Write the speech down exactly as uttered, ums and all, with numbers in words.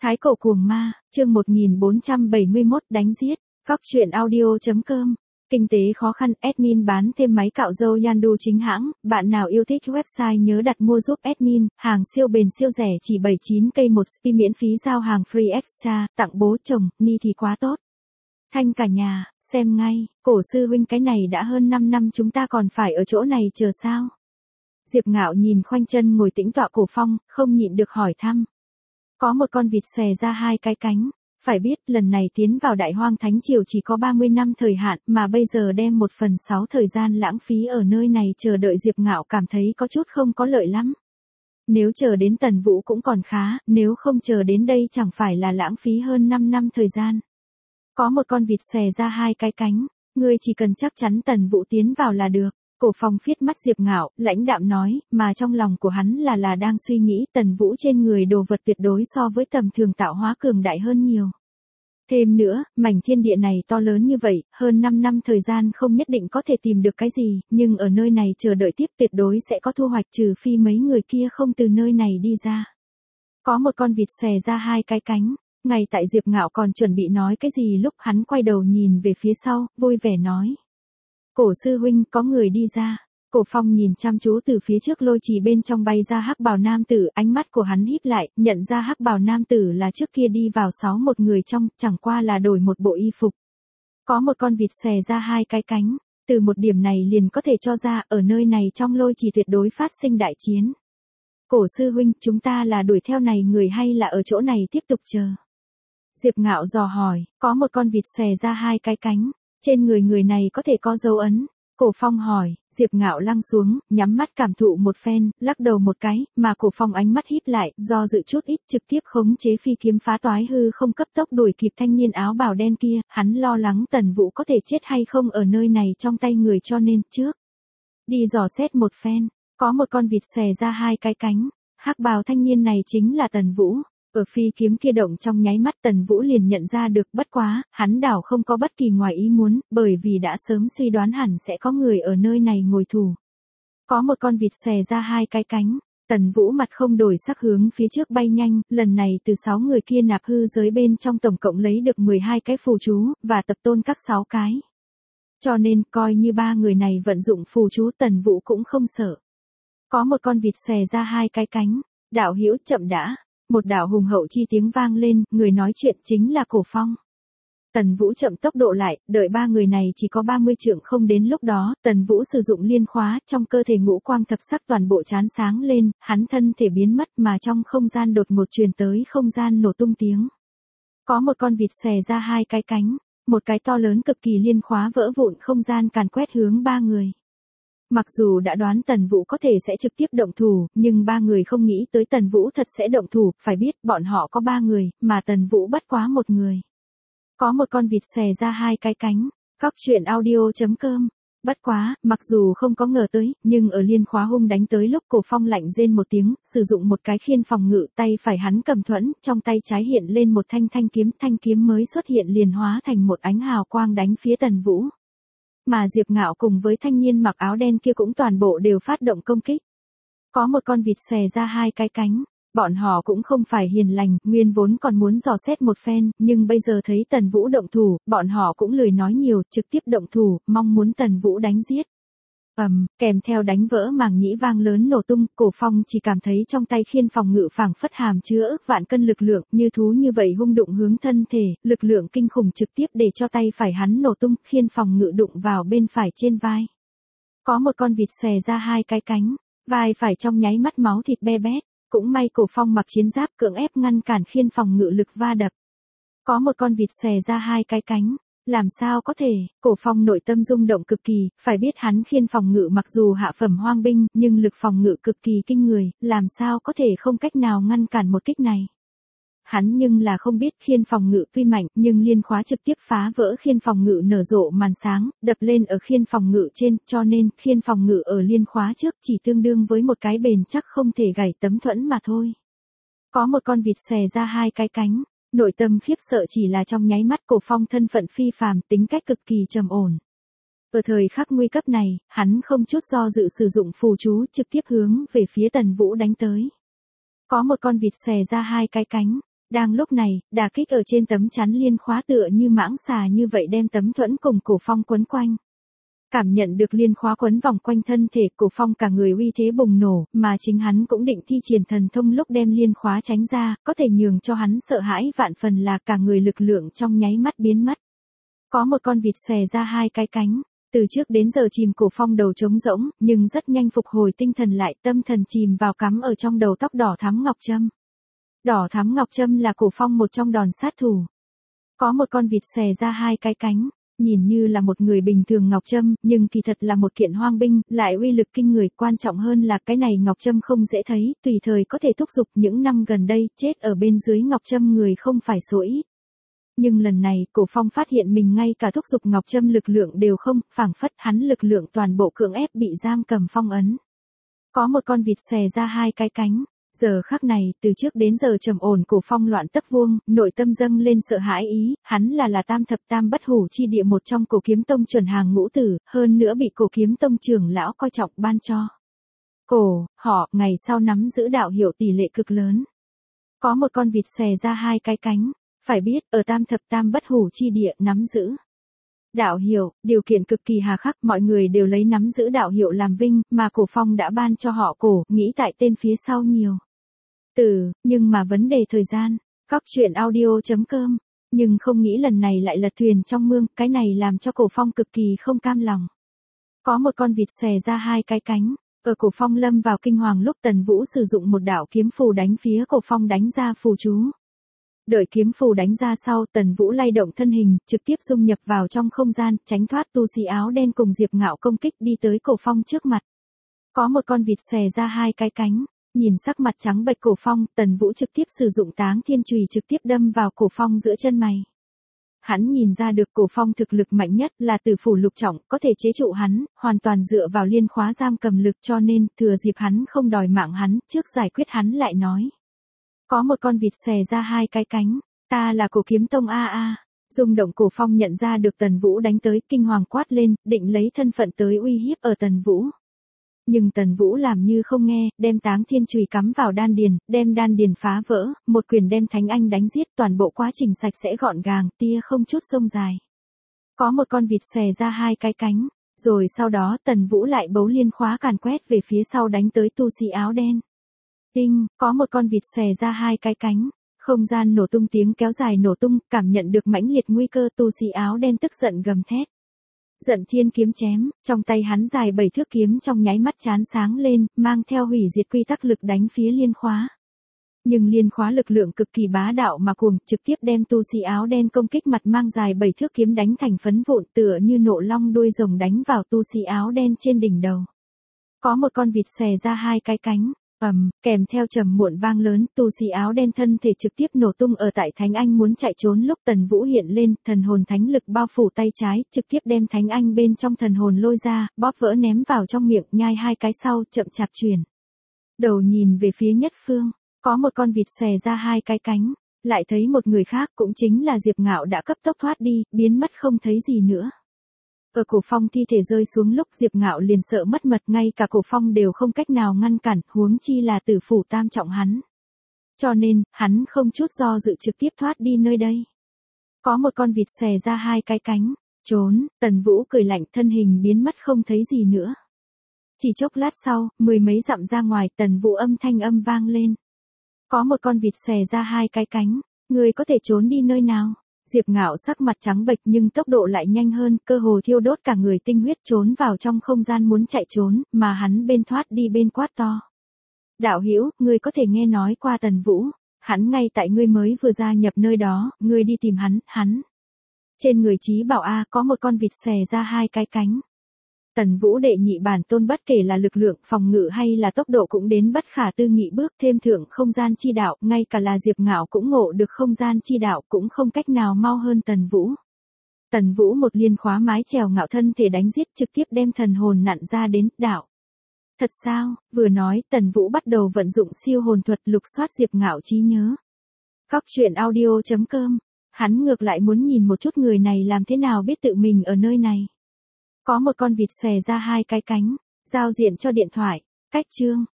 Thái cổ cuồng ma, chương một nghìn bốn trăm bảy mươi mốt đánh giết, Cóc truyện audio chấm com. Kinh tế khó khăn, admin bán thêm máy cạo râu Yandu chính hãng, bạn nào yêu thích website nhớ đặt mua giúp admin, hàng siêu bền siêu rẻ chỉ bảy mươi chín cây một spi miễn phí giao hàng free extra, tặng bố chồng, ni thì quá tốt. Thanh cả nhà, xem ngay, cổ sư huynh cái này đã hơn năm năm chúng ta còn phải ở chỗ này chờ sao? Diệp Ngạo nhìn khoanh chân ngồi tĩnh tọa Cổ Phong, không nhịn được hỏi thăm. Có một con vịt xòe ra hai cái cánh, phải biết lần này tiến vào Đại Hoang Thánh Triều chỉ có ba mươi năm thời hạn mà bây giờ đem một phần sáu thời gian lãng phí ở nơi này chờ đợi. Diệp Ngạo cảm thấy có chút không có lợi lắm. Nếu chờ đến Tần Vũ cũng còn khá, nếu không chờ đến đây chẳng phải là lãng phí hơn năm năm thời gian. Có một con vịt xòe ra hai cái cánh, ngươi chỉ cần chắc chắn Tần Vũ tiến vào là được. Cổ Phong phiết mắt Diệp Ngạo, lãnh đạm nói, mà trong lòng của hắn là là đang suy nghĩ Tần Vũ trên người đồ vật tuyệt đối so với tầm thường tạo hóa cường đại hơn nhiều. Thêm nữa, mảnh thiên địa này to lớn như vậy, hơn năm năm thời gian không nhất định có thể tìm được cái gì, nhưng ở nơi này chờ đợi tiếp tuyệt đối sẽ có thu hoạch trừ phi mấy người kia không từ nơi này đi ra. Có một con vịt xòe ra hai cái cánh, ngay tại Diệp Ngạo còn chuẩn bị nói cái gì lúc hắn quay đầu nhìn về phía sau, vui vẻ nói. Cổ sư huynh, có người đi ra. Cổ Phong nhìn chăm chú từ phía trước lôi trì bên trong bay ra hắc bào nam tử, ánh mắt của hắn híp lại, nhận ra hắc bào nam tử là trước kia đi vào sáu một người trong, chẳng qua là đổi một bộ y phục. Có một con vịt xòe ra hai cái cánh, từ một điểm này liền có thể cho ra, ở nơi này trong lôi trì tuyệt đối phát sinh đại chiến. Cổ sư huynh, chúng ta là đuổi theo này người hay là ở chỗ này tiếp tục chờ? Diệp Ngạo dò hỏi, có một con vịt xòe ra hai cái cánh. Trên người người này có thể có dấu ấn. Cổ Phong hỏi, Diệp Ngạo lăng xuống, nhắm mắt cảm thụ một phen, lắc đầu một cái, mà Cổ Phong ánh mắt híp lại, do dự chút ít trực tiếp khống chế phi kiếm phá toái hư không cấp tốc đuổi kịp thanh niên áo bào đen kia, hắn lo lắng Tần Vũ có thể chết hay không ở nơi này trong tay người cho nên trước. Đi dò xét một phen, có một con vịt xòe ra hai cái cánh, hắc bào thanh niên này chính là Tần Vũ. Ở phi kiếm kia động trong nháy mắt Tần Vũ liền nhận ra được, bất quá, hắn đảo không có bất kỳ ngoài ý muốn, bởi vì đã sớm suy đoán hẳn sẽ có người ở nơi này ngồi thủ. Có một con vịt xòe ra hai cái cánh, Tần Vũ mặt không đổi sắc hướng phía trước bay nhanh, lần này từ sáu người kia nạp hư giới bên trong tổng cộng lấy được mười hai cái phù chú, và tập tôn các sáu cái. Cho nên, coi như ba người này vận dụng phù chú Tần Vũ cũng không sợ. Có một con vịt xòe ra hai cái cánh, đạo hữu chậm đã. Một đạo hùng hậu chi tiếng vang lên, người nói chuyện chính là Cổ Phong. Tần Vũ chậm tốc độ lại, đợi ba người này chỉ có ba mươi trượng không đến lúc đó, Tần Vũ sử dụng liên khóa, trong cơ thể ngũ quang thập sắc toàn bộ chán sáng lên, hắn thân thể biến mất mà trong không gian đột ngột truyền tới không gian nổ tung tiếng. Có một con vịt xòe ra hai cái cánh, một cái to lớn cực kỳ liên khóa vỡ vụn không gian càn quét hướng ba người. Mặc dù đã đoán Tần Vũ có thể sẽ trực tiếp động thủ, nhưng ba người không nghĩ tới Tần Vũ thật sẽ động thủ, phải biết bọn họ có ba người, mà Tần Vũ bất quá một người. Có một con vịt xòe ra hai cái cánh, Cóc truyện audio chấm com. Bất quá, mặc dù không có ngờ tới, nhưng ở liên khóa hung đánh tới lúc Cổ Phong lạnh rên một tiếng, sử dụng một cái khiên phòng ngự, tay phải hắn cầm thuẫn, trong tay trái hiện lên một thanh thanh kiếm, thanh kiếm mới xuất hiện liền hóa thành một ánh hào quang đánh phía Tần Vũ. Mà Diệp Ngạo cùng với thanh niên mặc áo đen kia cũng toàn bộ đều phát động công kích. Có một con vịt xòe ra hai cái cánh, bọn họ cũng không phải hiền lành, nguyên vốn còn muốn dò xét một phen, nhưng bây giờ thấy Tần Vũ động thủ, bọn họ cũng lười nói nhiều, trực tiếp động thủ, mong muốn Tần Vũ đánh giết. Ầm, um, kèm theo đánh vỡ màng nhĩ vang lớn nổ tung, Cổ Phong chỉ cảm thấy trong tay khiên phòng ngự phảng phất hàm chứa ức vạn cân lực lượng, như thú như vậy hung đụng hướng thân thể, lực lượng kinh khủng trực tiếp để cho tay phải hắn nổ tung, khiên phòng ngự đụng vào bên phải trên vai. Có một con vịt xòe ra hai cái cánh, vai phải trong nháy mắt máu thịt be bét, cũng may Cổ Phong mặc chiến giáp cưỡng ép ngăn cản khiên phòng ngự lực va đập. Có một con vịt xòe ra hai cái cánh. Làm sao có thể, Cổ Phong nội tâm rung động cực kỳ, phải biết hắn khiên phòng ngự mặc dù hạ phẩm hoang binh, nhưng lực phòng ngự cực kỳ kinh người, làm sao có thể không cách nào ngăn cản một kích này. Hắn nhưng là không biết khiên phòng ngự tuy mạnh, nhưng liên khóa trực tiếp phá vỡ khiên phòng ngự nở rộ màn sáng, đập lên ở khiên phòng ngự trên, cho nên khiên phòng ngự ở liên khóa trước chỉ tương đương với một cái bền chắc không thể gãy tấm thuẫn mà thôi. Có một con vịt xòe ra hai cái cánh. Nội tâm khiếp sợ chỉ là trong nháy mắt. Cổ Phong thân phận phi phàm, tính cách cực kỳ trầm ổn. Ở thời khắc nguy cấp này, hắn không chút do dự sử dụng phù chú trực tiếp hướng về phía Tần Vũ đánh tới. Có một con vịt xòe ra hai cái cánh, Đang lúc này, đả kích ở trên tấm chắn liên khóa tựa như mãng xà như vậy đem Tấm Thuẫn cùng Cổ Phong quấn quanh. Cảm nhận được liên khóa quấn vòng quanh thân thể, Cổ Phong cả người uy thế bùng nổ, mà chính hắn cũng định thi triển thần thông lúc đem liên khóa tránh ra, có thể nhường cho hắn sợ hãi vạn phần là cả người lực lượng trong nháy mắt biến mất. Có một con vịt xòe ra hai cái cánh, từ trước đến giờ chìm Cổ Phong đầu trống rỗng, nhưng rất nhanh phục hồi tinh thần lại, tâm thần chìm vào cắm ở trong đầu tóc đỏ thắm ngọc trâm. Đỏ thắm ngọc trâm là Cổ Phong một trong đòn sát thủ. Có một con vịt xòe ra hai cái cánh, nhìn như là một người bình thường ngọc trâm, nhưng kỳ thật là một kiện hoang binh, lại uy lực kinh người, quan trọng hơn là cái này ngọc trâm không dễ thấy, tùy thời có thể thúc giục. Những năm gần đây, chết ở bên dưới ngọc trâm người không phải số ít. Nhưng lần này, Cổ Phong phát hiện mình ngay cả thúc giục ngọc trâm lực lượng đều không, phảng phất hắn lực lượng toàn bộ cưỡng ép bị giam cầm phong ấn. Có một con vịt xòe ra hai cái cánh. Giờ khắc này, từ trước đến giờ trầm ổn Cổ Phong loạn tấc vuông, nội tâm dâng lên sợ hãi ý, hắn là là tam thập tam bất hủ chi địa một trong Cổ Kiếm Tông chuẩn hàng ngũ tử, hơn nữa bị Cổ Kiếm Tông trưởng lão coi trọng ban cho. Cổ, họ, ngày sau nắm giữ đạo hiệu tỷ lệ cực lớn. Có một con vịt xòe ra hai cái cánh, phải biết, ở tam thập tam bất hủ chi địa nắm giữ đạo hiệu, điều kiện cực kỳ hà khắc, mọi người đều lấy nắm giữ đạo hiệu làm vinh, mà Cổ Phong đã ban cho họ Cổ, nghĩ tại tên phía sau nhiều từ, nhưng mà vấn đề thời gian. Góc truyện audio chấm com, nhưng không nghĩ lần này lại lật thuyền trong mương, cái này làm cho Cổ Phong cực kỳ không cam lòng. Có một con vịt xòe ra hai cái cánh, ở Cổ Phong lâm vào kinh hoàng lúc Tần Vũ sử dụng một đạo kiếm phù đánh phía Cổ Phong đánh ra phù chú. Đợi kiếm phù đánh ra sau, Tần Vũ lay động thân hình, trực tiếp dung nhập vào trong không gian, tránh thoát tu sĩ áo đen cùng Diệp Ngạo công kích, đi tới Cổ Phong trước mặt. Có một con vịt xòe ra hai cái cánh, nhìn sắc mặt trắng bệch Cổ Phong, Tần Vũ trực tiếp sử dụng Táng Thiên Chùy trực tiếp đâm vào Cổ Phong giữa chân mày. Hắn nhìn ra được Cổ Phong thực lực mạnh nhất là Tử Phủ lục trọng, có thể chế trụ hắn, hoàn toàn dựa vào liên khóa giam cầm lực, cho nên thừa dịp hắn không đòi mạng hắn, trước giải quyết hắn lại nói. Có một con vịt xòe ra hai cái cánh, ta là Cổ Kiếm Tông a a. Rung động Cổ Phong nhận ra được Tần Vũ đánh tới, kinh hoàng quát lên, định lấy thân phận tới uy hiếp ở Tần Vũ. Nhưng Tần Vũ làm như không nghe, đem Táng Thiên Chùy cắm vào đan điền, đem đan điền phá vỡ, một quyền đem Thánh Anh đánh giết, toàn bộ quá trình sạch sẽ gọn gàng, tia không chút rông dài. Có một con vịt xòe ra hai cái cánh, rồi sau đó Tần Vũ lại bấu liên khóa càn quét về phía sau đánh tới tu sĩ áo đen. Đinh, có một con vịt xòe ra hai cái cánh, không gian nổ tung, tiếng kéo dài nổ tung, cảm nhận được mãnh liệt nguy cơ, tu sĩ áo đen tức giận gầm thét. Giận Thiên kiếm chém, trong tay hắn dài bảy thước kiếm trong nháy mắt chán sáng lên, mang theo hủy diệt quy tắc lực đánh phía liên khóa. Nhưng liên khóa lực lượng cực kỳ bá đạo mà cuồng, trực tiếp đem tu sĩ áo đen công kích mặt mang dài bảy thước kiếm đánh thành phấn vụn, tựa như nộ long đuôi rồng đánh vào tu sĩ áo đen trên đỉnh đầu. Có một con vịt xòe ra hai cái cánh, ầm, kèm theo trầm muộn vang lớn, tu sĩ áo đen thân thể trực tiếp nổ tung ở tại Thánh Anh muốn chạy trốn lúc Tần Vũ hiện lên, thần hồn thánh lực bao phủ tay trái, trực tiếp đem Thánh Anh bên trong thần hồn lôi ra, bóp vỡ ném vào trong miệng, nhai hai cái sau, chậm chạp chuyển đầu nhìn về phía Nhất Phương, có một con vịt xòe ra hai cái cánh, lại thấy một người khác, cũng chính là Diệp Ngạo đã cấp tốc thoát đi, biến mất không thấy gì nữa. Ở Cổ Phong thi thể rơi xuống lúc Diệp Ngạo liền sợ mất mật, ngay cả Cổ Phong đều không cách nào ngăn cản, huống chi là Tử Phủ tam trọng hắn. Cho nên, hắn không chút do dự trực tiếp thoát đi nơi đây. Có một con vịt xòe ra hai cái cánh, trốn, Tần Vũ cười lạnh, thân hình biến mất không thấy gì nữa. Chỉ chốc lát sau, mười mấy dặm ra ngoài, Tần Vũ âm thanh âm vang lên. Có một con vịt xòe ra hai cái cánh, người có thể trốn đi nơi nào? Diệp Ngạo sắc mặt trắng bệch nhưng tốc độ lại nhanh hơn, cơ hồ thiêu đốt cả người tinh huyết, trốn vào trong không gian muốn chạy trốn, mà hắn bên thoát đi bên quát to. Đạo hữu, ngươi có thể nghe nói qua Tần Vũ, hắn ngay tại ngươi mới vừa gia nhập nơi đó, ngươi đi tìm hắn, hắn. Trên người Chí Bảo A có một con vịt xòe ra hai cái cánh. Tần Vũ đệ nhị bản tôn bất kể là lực lượng, phòng ngự hay là tốc độ cũng đến bất khả tư nghị bước, thêm thượng không gian chi đạo, ngay cả là Diệp Ngạo cũng ngộ được không gian chi đạo, cũng không cách nào mau hơn Tần Vũ. Tần Vũ một liên khóa mái chèo Ngạo thân thể đánh giết, trực tiếp đem thần hồn nặn ra đến đạo. Thật sao? Vừa nói, Tần Vũ bắt đầu vận dụng siêu hồn thuật lục soát Diệp Ngạo trí nhớ. Góc truyện audio chấm com, hắn ngược lại muốn nhìn một chút người này làm thế nào biết tự mình ở nơi này. Có một con vịt xòe ra hai cái cánh, giao diện cho điện thoại, cách chương.